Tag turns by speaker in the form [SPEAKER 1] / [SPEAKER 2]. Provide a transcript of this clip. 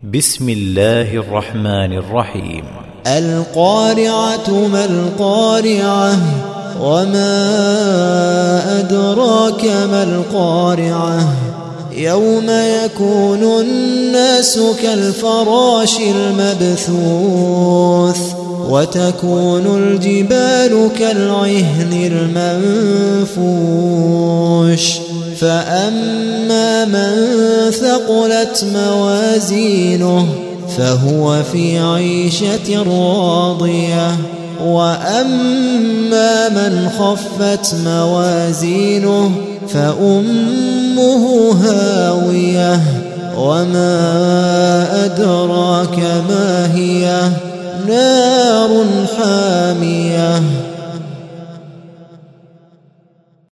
[SPEAKER 1] بسم الله الرحمن الرحيم.
[SPEAKER 2] القارعة ما القارعة وما أدراك ما القارعة يوم يكون الناس كالفراش المبثوث وتكون الجبال كالعهن المنفوش فأما من ثقلت موازينه فهو في عيشة راضية وأما من خفت موازينه فأمه هاوية وما أدراك ما هي نار حامية.